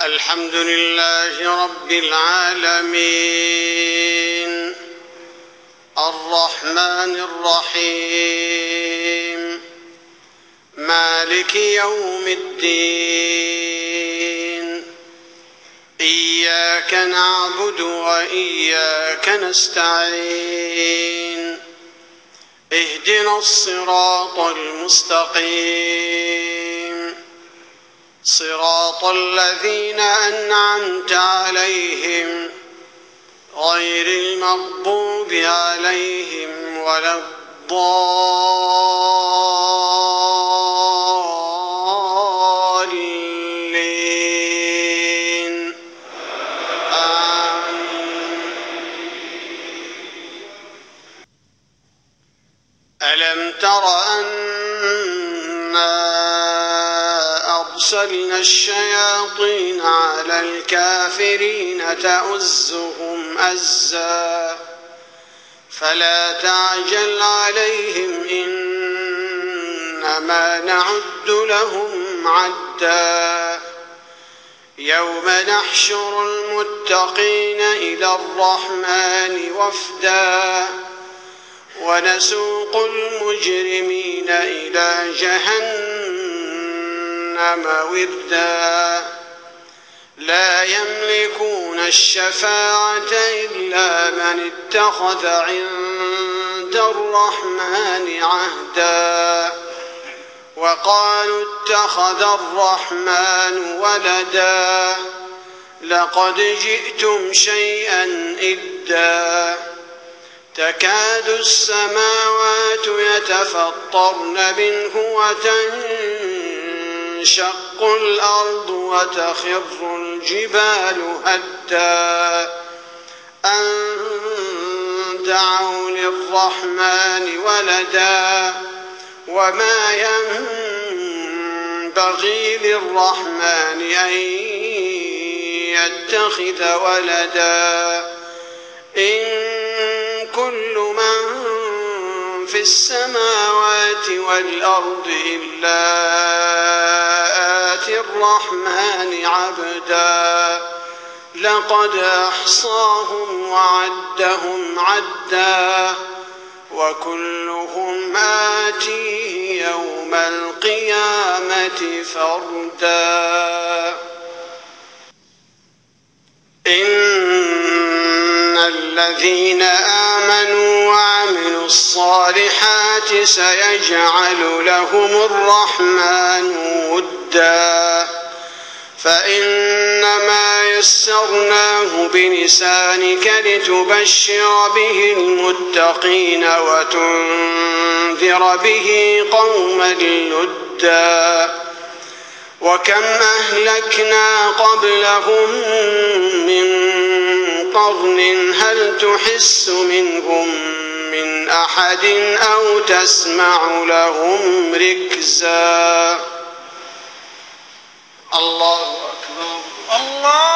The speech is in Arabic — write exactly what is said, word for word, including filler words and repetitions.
الحمد لله رب العالمين الرحمن الرحيم مالك يوم الدين إياك نعبد وإياك نستعين اهدنا الصراط المستقيم صراط الذين أنعمت عليهم غير المغضوب عليهم ولا الضالين آمين. ألم تر أنا أرسلنا الشياطين على الكافرين تؤزهم أزا فلا تعجل عليهم إنما نعد لهم عدا يوم نحشر المتقين إلى الرحمن وفدا ونسوق المجرمين إلى جهنم وردا لا يملكون الشفاعة إلا من اتخذ عند الرحمن عهدا وقالوا اتخذ الرحمن ولدا لقد جئتم شيئا إدا تكاد السماوات يتفطرن منه وتنشق الأرض وتخر الجبال هدا أن دعوا للرحمن ولدا وما ينبغي للرحمن أن يتخذ ولدا إن كل من في السماوات والأرض إلا آتي الرحمن عبدا لقد أحصاهم وعدهم عدا وكلهم آتيه يوم القيامة فردا إن الذين آمنوا وعملوا الصالحات سيجعل لهم الرحمن ودا فإنما يسرناه بلسانك لتبشر به المتقين وتنذر به قوما لدا وكم أهلكنا قبلهم من قرن هل تحس منهم من أحد أو تسمع لهم ركزا الله أكبر الله